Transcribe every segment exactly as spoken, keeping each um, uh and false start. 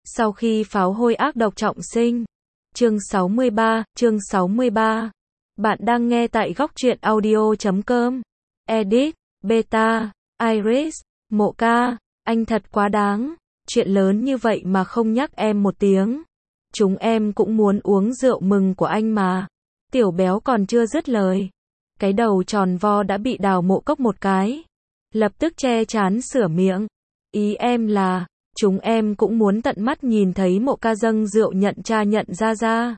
Sau khi pháo hôi ác độc trọng sinh. Chương sáu mươi ba, chương sáu mươi ba. Bạn đang nghe tại góc truyện audio chấm com. Edit, Beta, Iris, Mộ Ca, anh thật quá đáng. Chuyện lớn như vậy mà không nhắc em một tiếng. Chúng em cũng muốn uống rượu mừng của anh mà. Tiểu béo còn chưa dứt lời. Cái đầu tròn vo đã bị Đào Mộ cốc một cái. Lập tức che chán sửa miệng. Ý em là, chúng em cũng muốn tận mắt nhìn thấy Mộ Ca dâng rượu nhận cha nhận ra ra.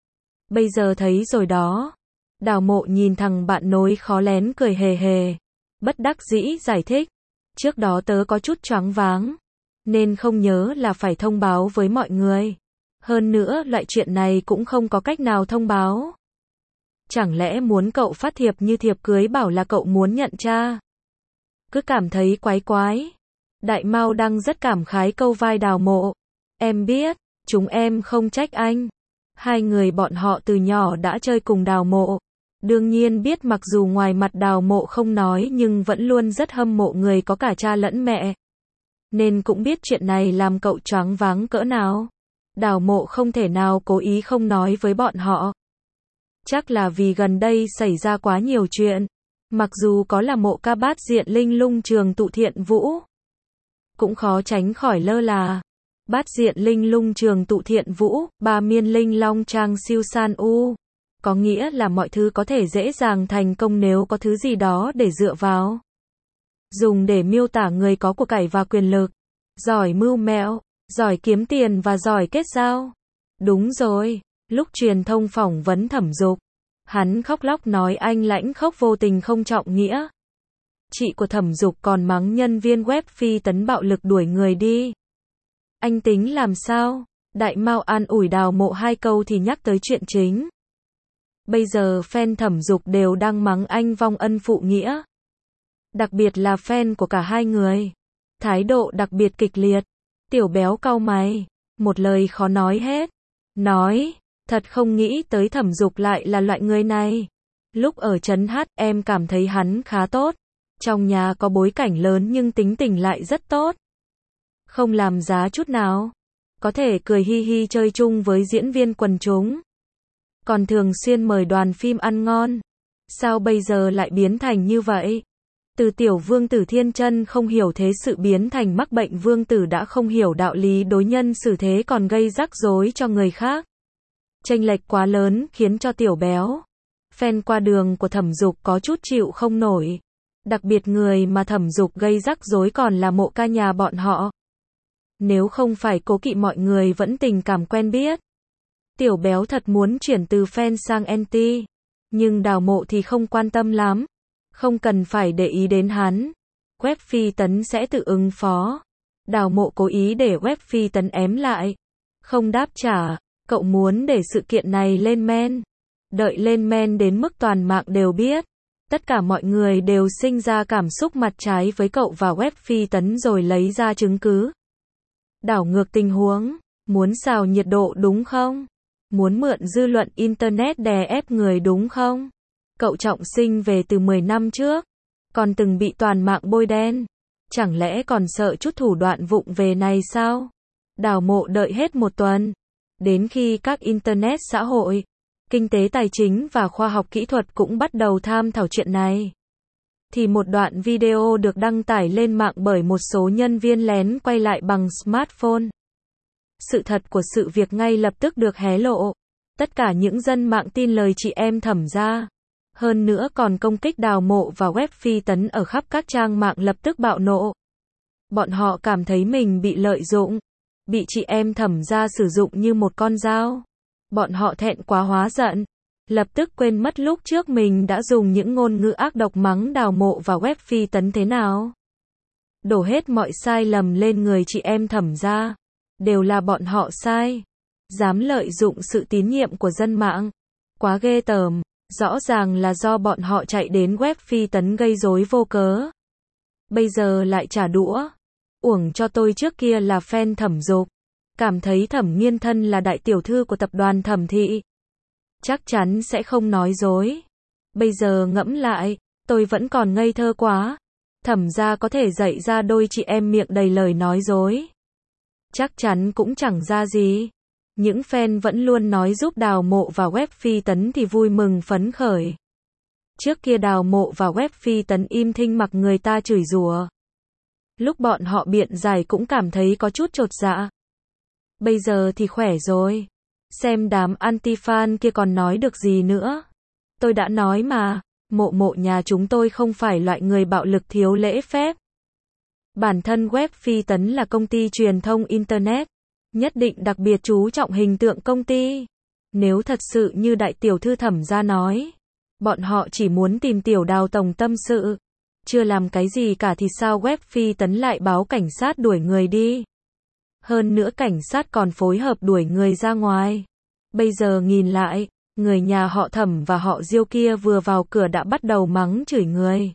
Bây giờ thấy rồi đó. Đào Mộ nhìn thằng bạn nối khó lén cười hề hề. Bất đắc dĩ giải thích. Trước đó tớ có chút choáng váng. Nên không nhớ là phải thông báo với mọi người. Hơn nữa loại chuyện này cũng không có cách nào thông báo. Chẳng lẽ muốn cậu phát thiệp như thiệp cưới bảo là cậu muốn nhận cha? Cứ cảm thấy quái quái. Đại Mao đang rất cảm khái câu vai Đào Mộ. Em biết, chúng em không trách anh. Hai người bọn họ từ nhỏ đã chơi cùng Đào Mộ. Đương nhiên biết mặc dù ngoài mặt Đào Mộ không nói nhưng vẫn luôn rất hâm mộ người có cả cha lẫn mẹ. Nên cũng biết chuyện này làm cậu choáng váng cỡ nào. Đào Mộ không thể nào cố ý không nói với bọn họ. Chắc là vì gần đây xảy ra quá nhiều chuyện. Mặc dù có là Mộ Ca bát diện linh lung trường tụ thiện vũ, cũng khó tránh khỏi lơ là. Bát diện linh lung trường tụ thiện vũ, ba miên linh long trang siêu san u. Có nghĩa là mọi thứ có thể dễ dàng thành công nếu có thứ gì đó để dựa vào. Dùng để miêu tả người có của cải và quyền lực. Giỏi mưu mẹo, giỏi kiếm tiền và giỏi kết giao. Đúng rồi, lúc truyền thông phỏng vấn Thẩm Dục, hắn khóc lóc nói anh lãnh khốc vô tình không trọng nghĩa. Chị của Thẩm Dục còn mắng nhân viên web phi tấn bạo lực đuổi người đi. Anh tính làm sao? Đại Mao an ủi Đào Mộ hai câu thì nhắc tới chuyện chính. Bây giờ fan Thẩm Dục đều đang mắng anh vong ân phụ nghĩa. Đặc biệt là fan của cả hai người. Thái độ đặc biệt kịch liệt. Tiểu béo cau mày. Một lời khó nói hết. Nói, thật không nghĩ tới Thẩm Dục lại là loại người này. Lúc ở trấn hát em cảm thấy hắn khá tốt. Trong nhà có bối cảnh lớn nhưng tính tình lại rất tốt. Không làm giá chút nào. Có thể cười hi hi chơi chung với diễn viên quần chúng. Còn thường xuyên mời đoàn phim ăn ngon. Sao bây giờ lại biến thành như vậy? Từ tiểu vương tử thiên chân không hiểu thế sự biến thành mắc bệnh vương tử đã không hiểu đạo lý đối nhân xử thế còn gây rắc rối cho người khác. Chênh lệch quá lớn khiến cho tiểu béo, fan qua đường của Thẩm Dục có chút chịu không nổi. Đặc biệt người mà Thẩm Dục gây rắc rối còn là Mộ Ca nhà bọn họ. Nếu không phải cố kỵ mọi người vẫn tình cảm quen biết. Tiểu béo thật muốn chuyển từ fan sang anti. Nhưng Đào Mộ thì không quan tâm lắm. Không cần phải để ý đến hắn. Web phi tấn sẽ tự ứng phó. Đào Mộ cố ý để web phi tấn ém lại. Không đáp trả. Cậu muốn để sự kiện này lên men. Đợi lên men đến mức toàn mạng đều biết. Tất cả mọi người đều sinh ra cảm xúc mặt trái với cậu và web phi tấn rồi lấy ra chứng cứ. Đảo ngược tình huống. Muốn xào nhiệt độ đúng không? Muốn mượn dư luận Internet đè ép người đúng không? Cậu trọng sinh về từ mười năm trước. Còn từng bị toàn mạng bôi đen. Chẳng lẽ còn sợ chút thủ đoạn vụng về này sao? Đào Mộ đợi hết một tuần. Đến khi các Internet xã hội, kinh tế tài chính và khoa học kỹ thuật cũng bắt đầu tham thảo chuyện này. Thì một đoạn video được đăng tải lên mạng bởi một số nhân viên lén quay lại bằng smartphone. Sự thật của sự việc ngay lập tức được hé lộ. Tất cả những dân mạng tin lời chị em Thẩm gia. Hơn nữa còn công kích Đào Mộ và web phi tấn ở khắp các trang mạng lập tức bạo nộ. Bọn họ cảm thấy mình bị lợi dụng. Bị chị em Thẩm gia sử dụng như một con dao. Bọn họ thẹn quá hóa giận. Lập tức quên mất lúc trước mình đã dùng những ngôn ngữ ác độc mắng Đào Mộ và web phi tấn thế nào. Đổ hết mọi sai lầm lên người chị em Thẩm gia. Đều là bọn họ sai. Dám lợi dụng sự tín nhiệm của dân mạng. Quá ghê tởm. Rõ ràng là do bọn họ chạy đến web phi tấn gây rối vô cớ. Bây giờ lại trả đũa. Uổng cho tôi trước kia là fan Thẩm Dục. Cảm thấy Thẩm Nghiên Thân là đại tiểu thư của tập đoàn Thẩm Thị. Chắc chắn sẽ không nói dối. Bây giờ ngẫm lại, tôi vẫn còn ngây thơ quá. Thẩm gia có thể dạy ra đôi chị em miệng đầy lời nói dối. chắc chắn cũng chẳng ra gì. Những fan vẫn luôn nói giúp Đào Mộ và web Phi Tấn thì vui mừng phấn khởi. Trước kia Đào Mộ và web Phi Tấn im thinh mặc người ta chửi rủa. Lúc bọn họ biện giải cũng cảm thấy có chút chột dạ. Bây giờ thì khỏe rồi. Xem đám anti-fan kia còn nói được gì nữa. Tôi đã nói mà, Mộ Mộ nhà chúng tôi không phải loại người bạo lực thiếu lễ phép. Bản thân web Phi Tấn là công ty truyền thông Internet, nhất định đặc biệt chú trọng hình tượng công ty. Nếu thật sự như đại tiểu thư Thẩm gia nói, bọn họ chỉ muốn tìm tiểu Đào tổng tâm sự, chưa làm cái gì cả thì sao web Phi Tấn lại báo cảnh sát đuổi người đi. Hơn nữa cảnh sát còn phối hợp đuổi người ra ngoài. Bây giờ nhìn lại, người nhà họ Thẩm và họ Diêu kia vừa vào cửa đã bắt đầu mắng chửi người.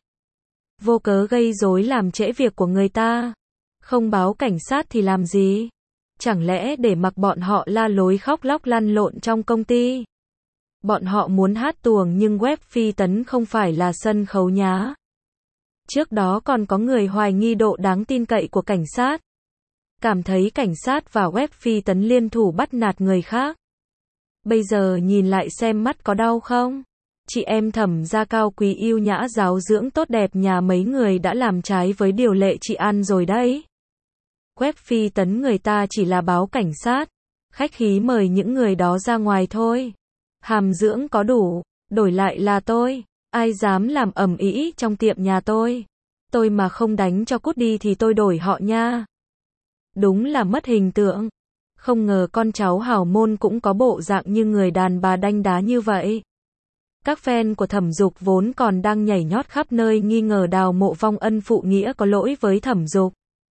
Vô cớ gây rối làm trễ việc của người ta. Không báo cảnh sát thì làm gì? Chẳng lẽ để mặc bọn họ la lối khóc lóc lăn lộn trong công ty? Bọn họ muốn hát tuồng nhưng web Phi Tấn không phải là sân khấu nhá. Trước đó còn có người hoài nghi độ đáng tin cậy của cảnh sát. Cảm thấy cảnh sát và web Phi Tấn liên thủ bắt nạt người khác. Bây giờ nhìn lại xem mắt có đau không? Chị em Thẩm gia cao quý yêu nhã giáo dưỡng tốt đẹp nhà mấy người đã làm trái với điều lệ trị ăn rồi đấy. Web Phi Tấn người ta chỉ là báo cảnh sát, khách khí mời những người đó ra ngoài thôi. Hàm dưỡng có đủ, đổi lại là tôi, ai dám làm ầm ĩ trong tiệm nhà tôi. Tôi mà không đánh cho cút đi thì tôi đổi họ nha. Đúng là mất hình tượng. Không ngờ con cháu hào môn cũng có bộ dạng như người đàn bà đanh đá như vậy. Các fan của Thẩm Dục vốn còn đang nhảy nhót khắp nơi nghi ngờ Đào Mộ vong ân phụ nghĩa có lỗi với Thẩm Dục.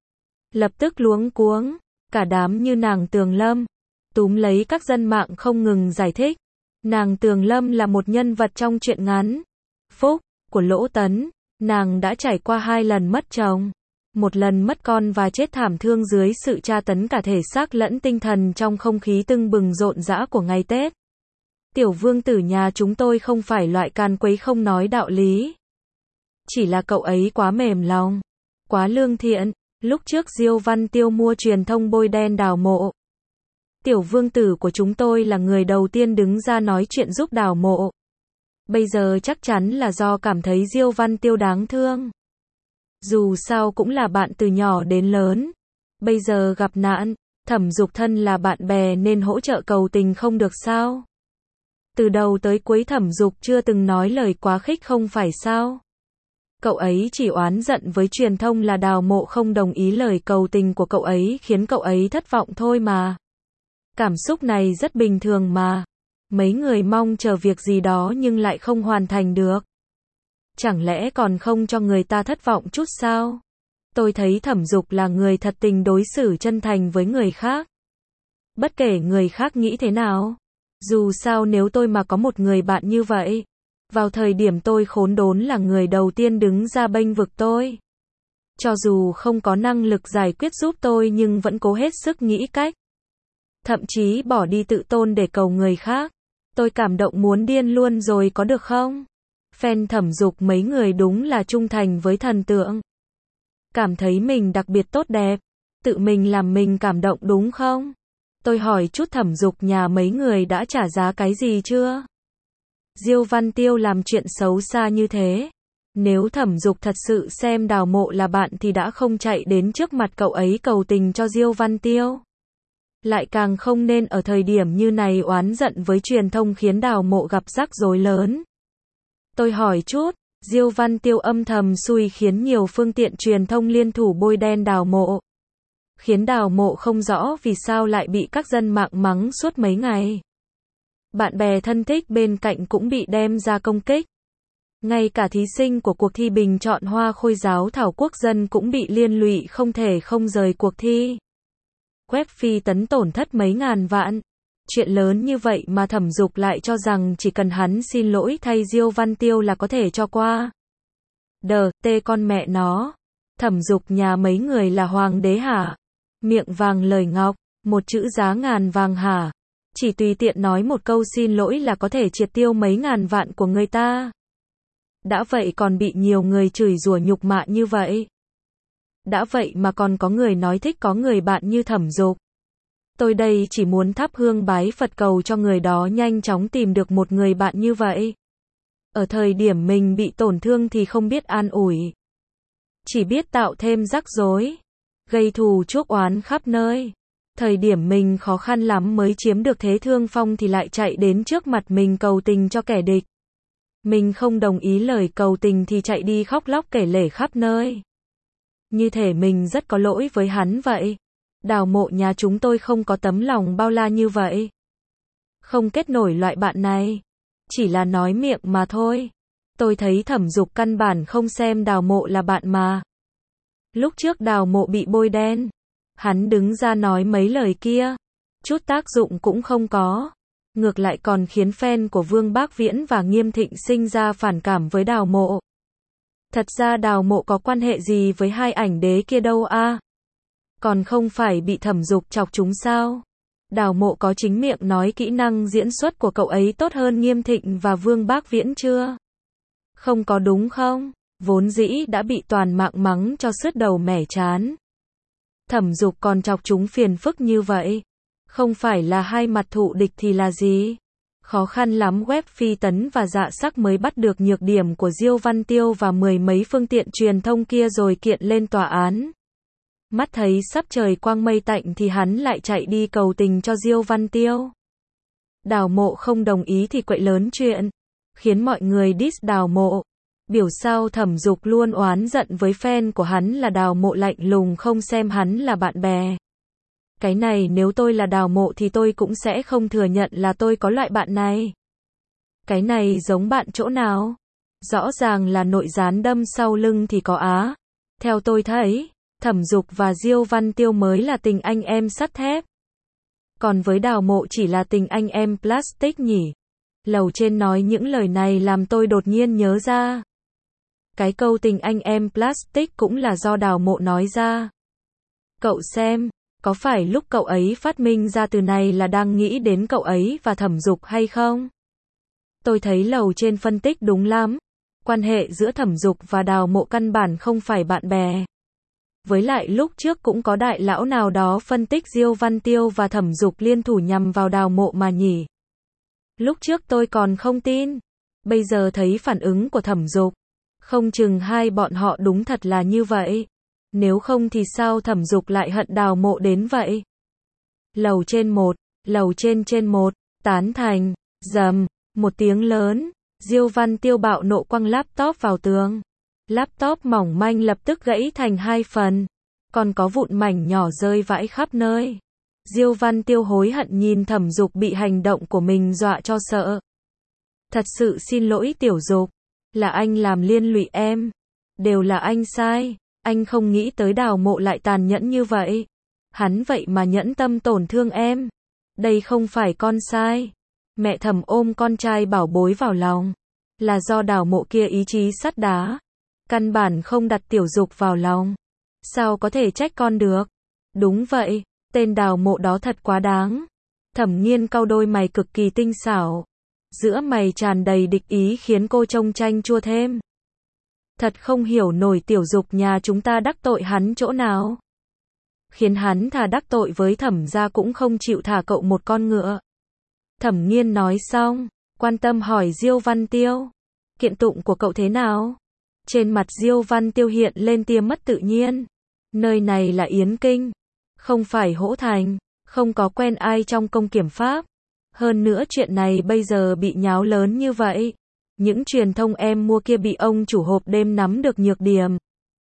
Lập tức luống cuống, cả đám như nàng Tường Lâm, túm lấy các dân mạng không ngừng giải thích. Nàng Tường Lâm là một nhân vật trong truyện ngắn Phúc của Lỗ Tấn, nàng đã trải qua hai lần mất chồng, một lần mất con và chết thảm thương dưới sự tra tấn cả thể xác lẫn tinh thần trong không khí tưng bừng rộn rã của ngày Tết. Tiểu vương tử nhà chúng tôi không phải loại can quấy không nói đạo lý. Chỉ là cậu ấy quá mềm lòng, quá lương thiện. Lúc trước Diêu Văn Tiêu mua truyền thông bôi đen Đào Mộ. Tiểu vương tử của chúng tôi là người đầu tiên đứng ra nói chuyện giúp Đào Mộ. Bây giờ chắc chắn là do cảm thấy Diêu Văn Tiêu đáng thương. Dù sao cũng là bạn từ nhỏ đến lớn. Bây giờ gặp nạn, Thẩm Dục thân là bạn bè nên hỗ trợ cầu tình không được sao? Từ đầu tới cuối Thẩm Dục chưa từng nói lời quá khích không phải sao? Cậu ấy chỉ oán giận với truyền thông là Đào Mộ không đồng ý lời cầu tình của cậu ấy khiến cậu ấy thất vọng thôi mà. Cảm xúc này rất bình thường mà. Mấy người mong chờ việc gì đó nhưng lại không hoàn thành được. Chẳng lẽ còn không cho người ta thất vọng chút sao? Tôi thấy Thẩm Dục là người thật tình đối xử chân thành với người khác. Bất kể người khác nghĩ thế nào. Dù sao nếu tôi mà có một người bạn như vậy, vào thời điểm tôi khốn đốn là người đầu tiên đứng ra bênh vực tôi. Cho dù không có năng lực giải quyết giúp tôi nhưng vẫn cố hết sức nghĩ cách. Thậm chí bỏ đi tự tôn để cầu người khác. Tôi cảm động muốn điên luôn rồi có được không? Fan Thẩm Dục mấy người đúng là trung thành với thần tượng. Cảm thấy mình đặc biệt tốt đẹp. Tự mình làm mình cảm động đúng không? Tôi hỏi chút Thẩm Dục nhà mấy người đã trả giá cái gì chưa? Diêu Văn Tiêu làm chuyện xấu xa như thế. Nếu Thẩm Dục thật sự xem Đào Mộ là bạn thì đã không chạy đến trước mặt cậu ấy cầu tình cho Diêu Văn Tiêu. Lại càng không nên ở thời điểm như này oán giận với truyền thông khiến Đào Mộ gặp rắc rối lớn. Tôi hỏi chút, Diêu Văn Tiêu âm thầm xui khiến nhiều phương tiện truyền thông liên thủ bôi đen Đào Mộ. Khiến Đào Mộ không rõ vì sao lại bị các dân mạng mắng suốt mấy ngày. Bạn bè thân thích bên cạnh cũng bị đem ra công kích. Ngay cả thí sinh của cuộc thi bình chọn Hoa Khôi Giáo Thảo Quốc dân cũng bị liên lụy không thể không rời cuộc thi. Web Phi Tấn tổn thất mấy ngàn vạn. Chuyện lớn như vậy mà Thẩm Dục lại cho rằng chỉ cần hắn xin lỗi thay Diêu Văn Tiêu là có thể cho qua. Đờ, tê con mẹ nó. Thẩm Dục nhà mấy người là hoàng đế hả? Miệng vàng lời ngọc, một chữ giá ngàn vàng hả? Chỉ tùy tiện nói một câu xin lỗi là có thể triệt tiêu mấy ngàn vạn của người ta. Đã vậy còn bị nhiều người chửi rủa nhục mạ như vậy. Đã vậy mà còn có người nói thích có người bạn như Thẩm Dục. Tôi đây chỉ muốn thắp hương bái Phật cầu cho người đó nhanh chóng tìm được một người bạn như vậy. Ở thời điểm mình bị tổn thương thì không biết an ủi. Chỉ biết tạo thêm rắc rối. Gây thù chuốc oán khắp nơi. Thời điểm mình khó khăn lắm mới chiếm được thế thương phong thì lại chạy đến trước mặt mình cầu tình cho kẻ địch. Mình không đồng ý lời cầu tình thì chạy đi khóc lóc kể lể khắp nơi. Như thể mình rất có lỗi với hắn vậy. Đào Mộ nhà chúng tôi không có tấm lòng bao la như vậy. Không kết nổi loại bạn này. Chỉ là nói miệng mà thôi. Tôi thấy Thẩm Dục căn bản không xem Đào Mộ là bạn mà. Lúc trước Đào Mộ bị bôi đen. Hắn đứng ra nói mấy lời kia. Chút tác dụng cũng không có. Ngược lại còn khiến fan của Vương Bác Viễn và Nghiêm Thịnh sinh ra phản cảm với Đào Mộ. Thật ra Đào Mộ có quan hệ gì với hai ảnh đế kia đâu a? À? Còn không phải bị Thẩm Dục chọc chúng sao? Đào Mộ có chính miệng nói kỹ năng diễn xuất của cậu ấy tốt hơn Nghiêm Thịnh và Vương Bác Viễn chưa? Không có đúng không? Vốn dĩ đã bị toàn mạng mắng cho sứt đầu mẻ chán. Thẩm Dục còn chọc chúng phiền phức như vậy. Không phải là hai mặt thù địch thì là gì? Khó khăn lắm web Phi Tấn và Dạ Sắc mới bắt được nhược điểm của Diêu Văn Tiêu và mười mấy phương tiện truyền thông kia rồi kiện lên tòa án. Mắt thấy sắp trời quang mây tạnh thì hắn lại chạy đi cầu tình cho Diêu Văn Tiêu. Đào Mộ không đồng ý thì quậy lớn chuyện, khiến mọi người diss Đào Mộ. Biểu sao Thẩm Dục luôn oán giận với fan của hắn là Đào Mộ lạnh lùng không xem hắn là bạn bè. Cái này nếu tôi là Đào Mộ thì tôi cũng sẽ không thừa nhận là tôi có loại bạn này. Cái này giống bạn chỗ nào? Rõ ràng là nội gián đâm sau lưng thì có á. Theo tôi thấy, Thẩm Dục và Diêu Văn Tiêu mới là tình anh em sắt thép. Còn với Đào Mộ chỉ là tình anh em plastic nhỉ? Lầu trên nói những lời này làm tôi đột nhiên nhớ ra. Cái câu tình anh em plastic cũng là do Đào Mộ nói ra. Cậu xem, có phải lúc cậu ấy phát minh ra từ này là đang nghĩ đến cậu ấy và Thẩm Dục hay không? Tôi thấy lầu trên phân tích đúng lắm. Quan hệ giữa Thẩm Dục và Đào Mộ căn bản không phải bạn bè. Với lại lúc trước cũng có đại lão nào đó phân tích Diêu Văn Tiêu và Thẩm Dục liên thủ nhằm vào Đào Mộ mà nhỉ. Lúc trước tôi còn không tin. Bây giờ thấy phản ứng của Thẩm Dục. Không chừng hai bọn họ đúng thật là như vậy. Nếu không thì sao Thẩm Dục lại hận Đào Mộ đến vậy? Lầu trên một, lầu trên trên một, tán thành, dầm, một tiếng lớn, Diêu Văn Tiêu bạo nộ quăng laptop vào tường. Laptop mỏng manh lập tức gãy thành hai phần, còn có vụn mảnh nhỏ rơi vãi khắp nơi. Diêu Văn Tiêu hối hận nhìn Thẩm Dục bị hành động của mình dọa cho sợ. Thật sự xin lỗi Tiểu Dục, là anh làm liên lụy em. Đều là anh sai, anh không nghĩ tới Đào Mộ lại tàn nhẫn như vậy. Hắn vậy mà nhẫn tâm tổn thương em. Đây không phải con sai. Mẹ Thẩm ôm con trai bảo bối vào lòng. Là do Đào Mộ kia ý chí sắt đá. Căn bản không đặt Tiểu Dục vào lòng. Sao có thể trách con được? Đúng vậy, tên Đào Mộ đó thật quá đáng. Thẩm Nghiên cau đôi mày cực kỳ tinh xảo. Giữa mày tràn đầy địch ý khiến cô trông chanh chua thêm. Thật không hiểu nổi Tiểu Dục nhà chúng ta đắc tội hắn chỗ nào. Khiến hắn thà đắc tội với Thẩm gia cũng không chịu thả cậu một con ngựa. Thẩm Nghiên nói xong, quan tâm hỏi Diêu Văn Tiêu. Kiện tụng của cậu thế nào? Trên mặt Diêu Văn Tiêu hiện lên tia mất tự nhiên. Nơi này là Yến Kinh, không phải Hỗ Thành, không có quen ai trong công kiểm pháp. Hơn nữa chuyện này bây giờ bị nháo lớn như vậy. Những truyền thông em mua kia bị ông chủ hộp đêm nắm được nhược điểm.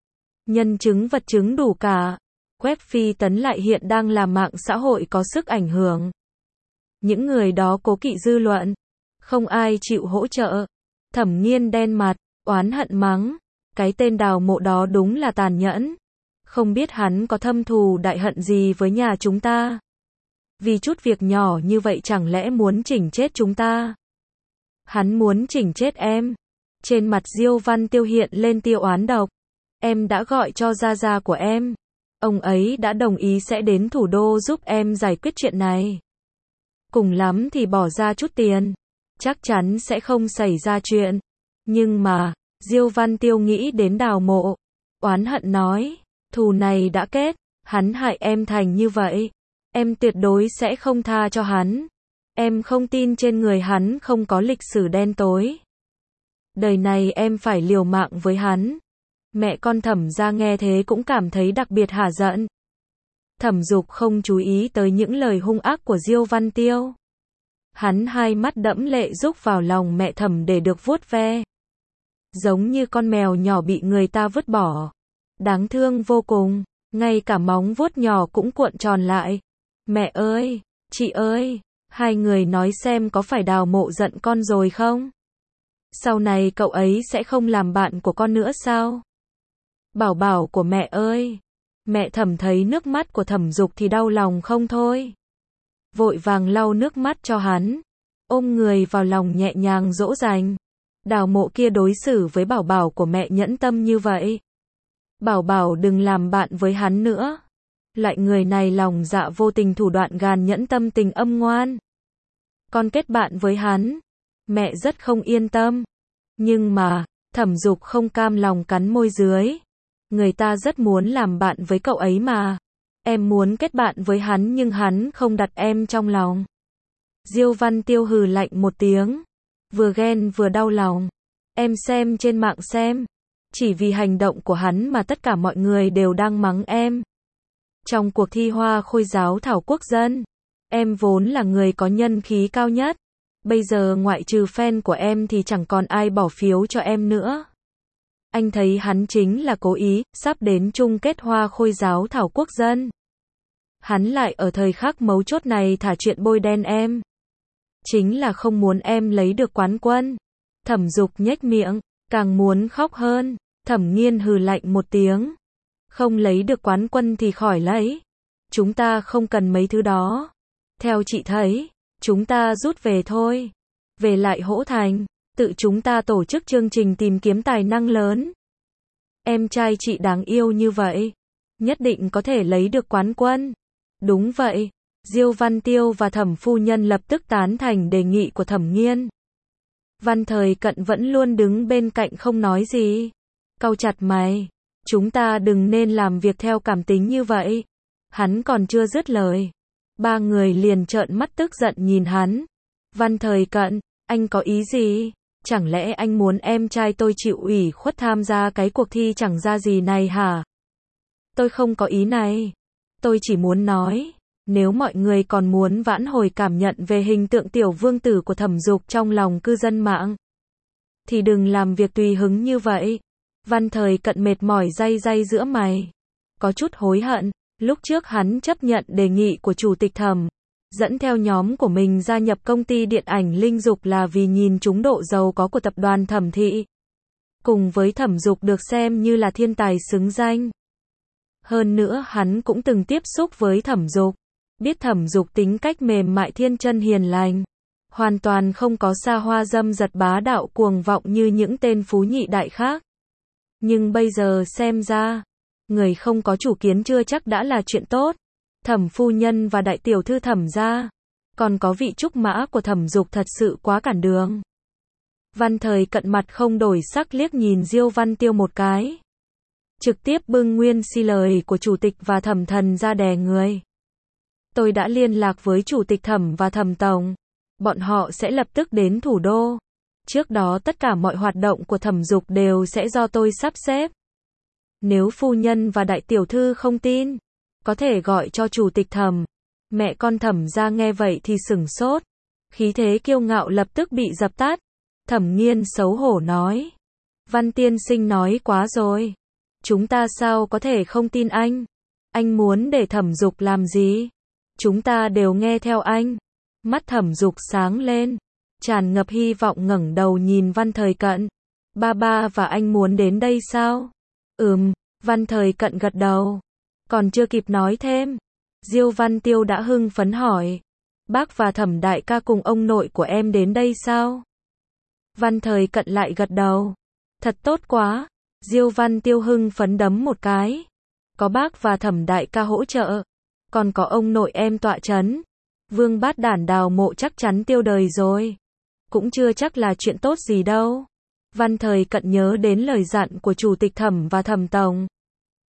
Nhân chứng vật chứng đủ cả. Web Phi Tấn lại hiện đang là mạng xã hội có sức ảnh hưởng. Những người đó cố kỵ dư luận. Không ai chịu hỗ trợ. Thẩm Nghiên đen mặt, oán hận mắng. Cái tên Đào Mộ đó đúng là tàn nhẫn. Không biết hắn có thâm thù đại hận gì với nhà chúng ta. Vì chút việc nhỏ như vậy chẳng lẽ muốn chỉnh chết chúng ta. Hắn muốn chỉnh chết em. Trên mặt Diêu Văn Tiêu hiện lên tia oán độc. Em đã gọi cho gia gia của em. Ông ấy đã đồng ý sẽ đến thủ đô giúp em giải quyết chuyện này. Cùng lắm thì bỏ ra chút tiền. Chắc chắn sẽ không xảy ra chuyện. Nhưng mà, Diêu Văn Tiêu nghĩ đến Đào Mộ. Oán hận nói. Thù này đã kết, hắn hại em thành như vậy. Em tuyệt đối sẽ không tha cho hắn. Em không tin trên người hắn không có lịch sử đen tối. Đời này em phải liều mạng với hắn. Mẹ con Thẩm gia nghe thế cũng cảm thấy đặc biệt hả giận. Thẩm Dục không chú ý tới những lời hung ác của Diêu Văn Tiêu. Hắn hai mắt đẫm lệ rúc vào lòng mẹ Thẩm để được vuốt ve. Giống như con mèo nhỏ bị người ta vứt bỏ. Đáng thương vô cùng, ngay cả móng vuốt nhỏ cũng cuộn tròn lại. Mẹ ơi, chị ơi, hai người nói xem có phải Đào Mộ giận con rồi không? Sau này cậu ấy sẽ không làm bạn của con nữa sao? Bảo bảo của mẹ ơi. Mẹ Thẩm thấy nước mắt của Thẩm Dục thì đau lòng không thôi. Vội vàng lau nước mắt cho hắn. Ôm người vào lòng nhẹ nhàng dỗ dành. Đào Mộ kia đối xử với bảo bảo của mẹ nhẫn tâm như vậy. Bảo bảo đừng làm bạn với hắn nữa. Lại người này lòng dạ vô tình thủ đoạn gàn nhẫn tâm tình âm ngoan. Con kết bạn với hắn. Mẹ rất không yên tâm. Nhưng mà, Thẩm Dục không cam lòng cắn môi dưới. Người ta rất muốn làm bạn với cậu ấy mà. Em muốn kết bạn với hắn nhưng hắn không đặt em trong lòng. Diêu Văn Tiêu hừ lạnh một tiếng. Vừa ghen vừa đau lòng. Em xem trên mạng xem. Chỉ vì hành động của hắn mà tất cả mọi người đều đang mắng em. Trong cuộc thi Hoa Khôi Giáo Thảo Quốc dân, em vốn là người có nhân khí cao nhất. Bây giờ ngoại trừ fan của em thì chẳng còn ai bỏ phiếu cho em nữa. Anh thấy hắn chính là cố ý, sắp đến chung kết Hoa Khôi Giáo Thảo Quốc dân. Hắn lại ở thời khắc mấu chốt này thả chuyện bôi đen em. Chính là không muốn em lấy được quán quân. Thẩm Dục nhếch miệng, càng muốn khóc hơn. Thẩm Nghiên hừ lạnh một tiếng. Không lấy được quán quân thì khỏi lấy. Chúng ta không cần mấy thứ đó. Theo chị thấy, chúng ta rút về thôi. Về lại Hỗ Thành, tự chúng ta tổ chức chương trình tìm kiếm tài năng lớn. Em trai chị đáng yêu như vậy, nhất định có thể lấy được quán quân. Đúng vậy. Diêu Văn Tiêu và Thẩm phu nhân lập tức tán thành đề nghị của Thẩm Nghiên. Văn Thời Cận vẫn luôn đứng bên cạnh không nói gì. Cau chặt mày. Chúng ta đừng nên làm việc theo cảm tính như vậy. Hắn còn chưa dứt lời. Ba người liền trợn mắt tức giận nhìn hắn. Văn Thời Cận, anh có ý gì? Chẳng lẽ anh muốn em trai tôi chịu ủy khuất tham gia cái cuộc thi chẳng ra gì này hả? Tôi không có ý này. Tôi chỉ muốn nói, nếu mọi người còn muốn vãn hồi cảm nhận về hình tượng tiểu vương tử của Thẩm Dục trong lòng cư dân mạng, thì đừng làm việc tùy hứng như vậy. Văn Thời Cận mệt mỏi day day giữa mày. Có chút hối hận, lúc trước hắn chấp nhận đề nghị của chủ tịch Thẩm, dẫn theo nhóm của mình gia nhập công ty điện ảnh Linh Dục là vì nhìn trúng độ giàu có của tập đoàn Thẩm thị. Cùng với Thẩm Dục được xem như là thiên tài xứng danh. Hơn nữa hắn cũng từng tiếp xúc với Thẩm Dục, biết Thẩm Dục tính cách mềm mại thiên chân hiền lành, hoàn toàn không có xa hoa dâm dật bá đạo cuồng vọng như những tên phú nhị đại khác. Nhưng bây giờ xem ra, người không có chủ kiến chưa chắc đã là chuyện tốt. Thẩm phu nhân và đại tiểu thư Thẩm gia, còn có vị trúc mã của Thẩm Dục thật sự quá cản đường. Văn Thời Cận mặt không đổi sắc liếc nhìn Diêu Văn Tiêu một cái. Trực tiếp bưng nguyên si lời của chủ tịch và Thẩm thần ra đè người. Tôi đã liên lạc với chủ tịch Thẩm và Thẩm tổng. Bọn họ sẽ lập tức đến thủ đô. Trước đó tất cả mọi hoạt động của Thẩm Dục đều sẽ do tôi sắp xếp. Nếu phu nhân và đại tiểu thư không tin, có thể gọi cho chủ tịch Thẩm. Mẹ con Thẩm gia nghe vậy thì sửng sốt. Khí thế kiêu ngạo lập tức bị dập tắt. Thẩm Nghiên xấu hổ nói. Văn tiên sinh nói quá rồi. Chúng ta sao có thể không tin anh? Anh muốn để Thẩm Dục làm gì? Chúng ta đều nghe theo anh. Mắt Thẩm Dục sáng lên, tràn ngập hy vọng ngẩng đầu nhìn Văn Thời Cận. Ba ba và anh muốn đến đây sao? Ừm, Văn Thời Cận gật đầu. Còn chưa kịp nói thêm, Diêu Văn Tiêu đã hưng phấn hỏi. Bác và Thẩm đại ca cùng ông nội của em đến đây sao? Văn Thời Cận lại gật đầu. Thật tốt quá. Diêu Văn Tiêu hưng phấn đấm một cái. Có bác và Thẩm đại ca hỗ trợ, còn có ông nội em tọa chấn. Vương Bát Đản Đào Mộ chắc chắn tiêu đời rồi. Cũng chưa chắc là chuyện tốt gì đâu. Văn Thời Cận nhớ đến lời dặn của chủ tịch Thẩm và Thẩm tổng.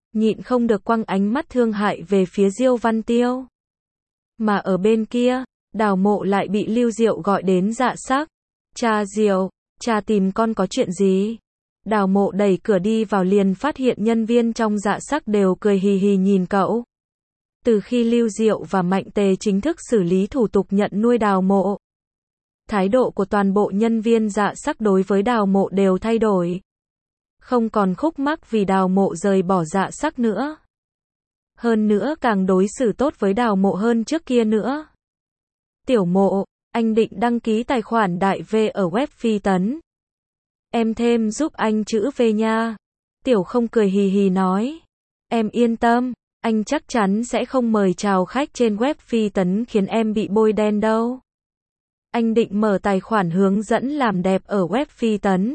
nhịn không được quăng ánh mắt thương hại về phía Diêu Văn Tiêu. Mà ở bên kia, Đào Mộ lại bị Lưu Diệu gọi đến dạ sắc. Cha Diệu, cha tìm con có chuyện gì? Đào Mộ đẩy cửa đi vào liền phát hiện nhân viên trong dạ sắc đều cười hì hì nhìn cậu. Từ khi Lưu Diệu và Mạnh Tề chính thức xử lý thủ tục nhận nuôi Đào Mộ, thái độ của toàn bộ nhân viên dạ sắc đối với Đào Mộ đều thay đổi. Không còn khúc mắc vì Đào Mộ rời bỏ dạ sắc nữa. Hơn nữa càng đối xử tốt với Đào Mộ hơn trước kia nữa. Tiểu Mộ, anh định đăng ký tài khoản đại V ở web Phi Tấn. Em thêm giúp anh chữ V nha. Tiểu Không cười hì hì nói. Em yên tâm, anh chắc chắn sẽ không mời chào khách trên web Phi Tấn khiến em bị bôi đen đâu. Anh định mở tài khoản hướng dẫn làm đẹp ở web Phi Tấn.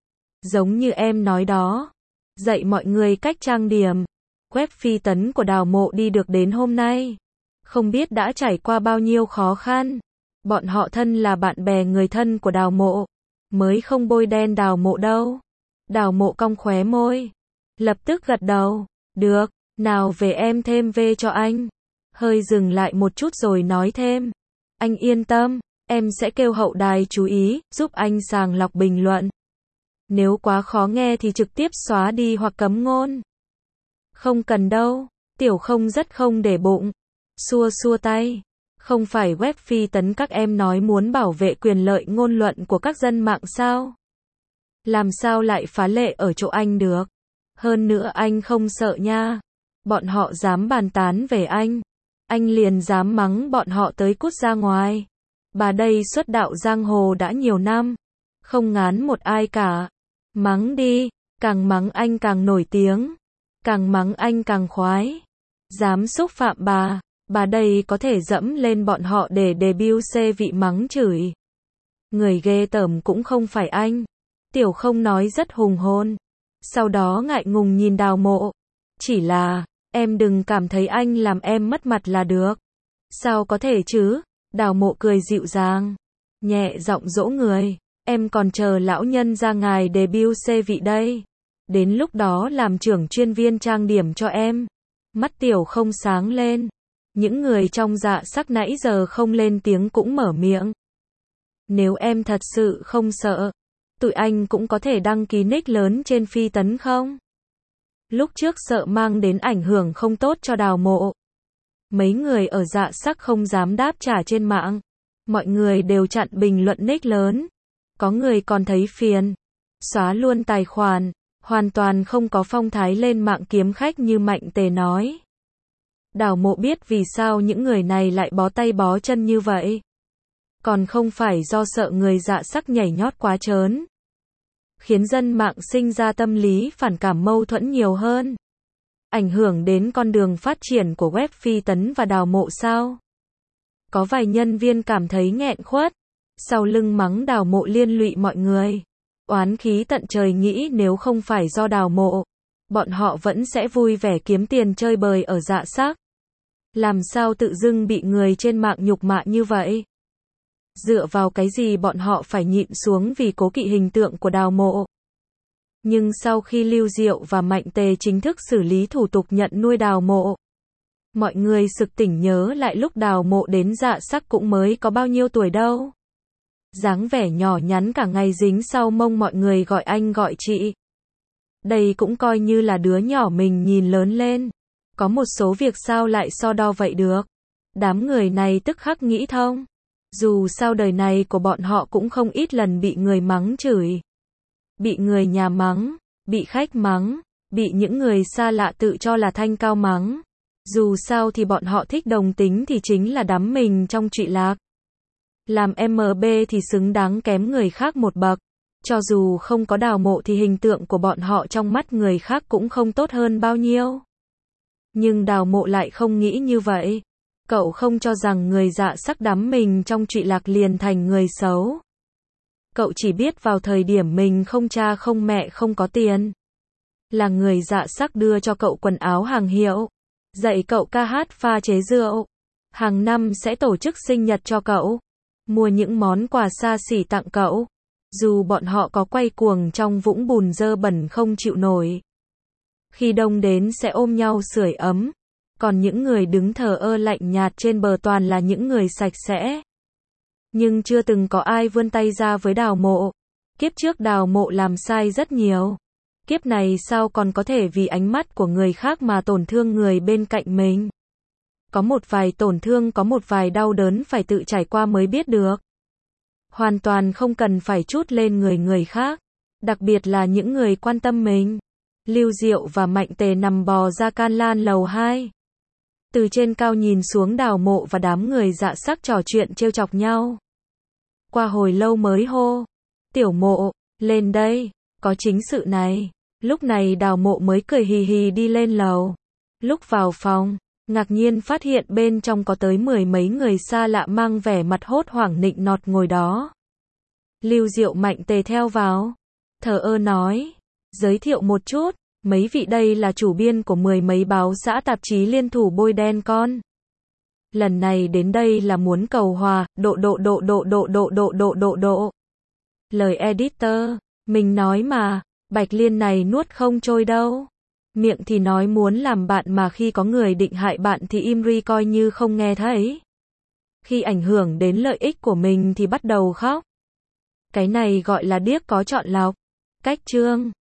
Giống như em nói đó. Dạy mọi người cách trang điểm. Web Phi Tấn của Đào Mộ đi được đến hôm nay. Không biết đã trải qua bao nhiêu khó khăn. Bọn họ thân là bạn bè người thân của Đào Mộ. Mới không bôi đen Đào Mộ đâu. Đào Mộ cong khóe môi. Lập tức gật đầu. Được, nào về em thêm V cho anh. Hơi dừng lại một chút rồi nói thêm. Anh yên tâm, em sẽ kêu hậu đài chú ý, giúp anh sàng lọc bình luận. Nếu quá khó nghe thì trực tiếp xóa đi hoặc cấm ngôn. Không cần đâu, Tiểu Không rất không để bụng. Xua xua tay. Không phải web Phi Tấn các em nói muốn bảo vệ quyền lợi ngôn luận của các dân mạng sao? Làm sao lại phá lệ ở chỗ anh được? Hơn nữa anh không sợ nha. Bọn họ dám bàn tán về anh. Anh liền dám mắng bọn họ tới cút ra ngoài. Bà đây xuất đạo giang hồ đã nhiều năm. Không ngán một ai cả. Mắng đi, càng mắng anh càng nổi tiếng. Càng mắng anh càng khoái. Dám xúc phạm bà. Bà đây có thể dẫm lên bọn họ để debut xê vị mắng chửi. Người ghê tởm cũng không phải anh. Tiểu Không nói rất hùng hồn. Sau đó ngại ngùng nhìn Đào Mộ. Chỉ là, em đừng cảm thấy anh làm em mất mặt là được. Sao có thể chứ? Đào Mộ cười dịu dàng. Nhẹ giọng dỗ người. Em còn chờ lão nhân ra ngài debut xê vị đây. Đến lúc đó làm trưởng chuyên viên trang điểm cho em. Mắt Tiểu Không sáng lên. Những người trong dạ sắc nãy giờ không lên tiếng cũng mở miệng. Nếu em thật sự không sợ, tụi anh cũng có thể đăng ký nick lớn trên Phi Tấn không? Lúc trước sợ mang đến ảnh hưởng không tốt cho Đào Mộ. Mấy người ở dạ sắc không dám đáp trả trên mạng. Mọi người đều chặn bình luận nick lớn. Có người còn thấy phiền. Xóa luôn tài khoản. Hoàn toàn không có phong thái lên mạng kiếm khách như Mạnh Tề nói. Đào Mộ biết vì sao những người này lại bó tay bó chân như vậy. Còn không phải do sợ người dạ sắc nhảy nhót quá trớn. Khiến dân mạng sinh ra tâm lý phản cảm mâu thuẫn nhiều hơn. Ảnh hưởng đến con đường phát triển của web Phi Tấn và Đào Mộ sao? Có vài nhân viên cảm thấy nghẹn khuất. Sau lưng mắng Đào Mộ liên lụy mọi người. Oán khí tận trời nghĩ nếu không phải do Đào Mộ, bọn họ vẫn sẽ vui vẻ kiếm tiền chơi bời ở dạ sắc. Làm sao tự dưng bị người trên mạng nhục mạ như vậy? Dựa vào cái gì bọn họ phải nhịn xuống vì cố kỵ hình tượng của Đào Mộ? Nhưng sau khi Lưu Diệu và Mạnh Tề chính thức xử lý thủ tục nhận nuôi Đào Mộ, mọi người sực tỉnh nhớ lại lúc Đào Mộ đến dạ sắc cũng mới có bao nhiêu tuổi đâu. Dáng vẻ nhỏ nhắn cả ngày dính sau mông mọi người gọi anh gọi chị. Đây cũng coi như là đứa nhỏ mình nhìn lớn lên. Có một số việc sao lại so đo vậy được. Đám người này tức khắc nghĩ thông. Dù sao đời này của bọn họ cũng không ít lần bị người mắng chửi. Bị người nhà mắng, bị khách mắng, bị những người xa lạ tự cho là thanh cao mắng. Dù sao thì bọn họ thích đồng tính thì chính là đắm mình trong trụy lạc. Làm em bê thì xứng đáng kém người khác một bậc. Cho dù không có Đào Mộ thì hình tượng của bọn họ trong mắt người khác cũng không tốt hơn bao nhiêu. Nhưng Đào Mộ lại không nghĩ như vậy. Cậu không cho rằng người dạ sắc đắm mình trong trụy lạc liền thành người xấu. Cậu chỉ biết vào thời điểm mình không cha không mẹ không có tiền. Là người dạ sắc đưa cho cậu quần áo hàng hiệu. Dạy cậu ca hát pha chế rượu. Hàng năm sẽ tổ chức sinh nhật cho cậu. Mua những món quà xa xỉ tặng cậu. Dù bọn họ có quay cuồng trong vũng bùn dơ bẩn không chịu nổi. Khi đông đến sẽ ôm nhau sưởi ấm. Còn những người đứng thờ ơ lạnh nhạt trên bờ toàn là những người sạch sẽ. Nhưng chưa từng có ai vươn tay ra với Đào Mộ. Kiếp trước Đào Mộ làm sai rất nhiều. Kiếp này sao còn có thể vì ánh mắt của người khác mà tổn thương người bên cạnh mình. Có một vài tổn thương, có một vài đau đớn phải tự trải qua mới biết được. Hoàn toàn không cần phải trút lên người người khác. Đặc biệt là những người quan tâm mình. Lưu Diệu và Mạnh Tề nằm bò ra can lan lầu hai. Từ trên cao nhìn xuống Đào Mộ và đám người dạ sắc trò chuyện trêu chọc nhau. Qua hồi lâu mới hô. Tiểu Mộ, lên đây, có chính sự này. Lúc này Đào Mộ mới cười hì hì đi lên lầu. Lúc vào phòng, ngạc nhiên phát hiện bên trong có tới mười mấy người xa lạ mang vẻ mặt hốt hoảng nịnh nọt ngồi đó. Lưu Diệu Mạnh Tề theo vào. Thờ ơ nói. Giới thiệu một chút. Mấy vị đây là chủ biên của mười mấy báo xã tạp chí liên thủ bôi đen con. Lần này đến đây là muốn cầu hòa, độ độ độ độ độ độ độ độ độ độ. Lời editor, mình nói mà, Bạch Liên này nuốt không trôi đâu. Miệng thì nói muốn làm bạn mà khi có người định hại bạn thì im ri coi như không nghe thấy. Khi ảnh hưởng đến lợi ích của mình thì bắt đầu khóc. Cái này gọi là điếc có chọn lọc. Cách chương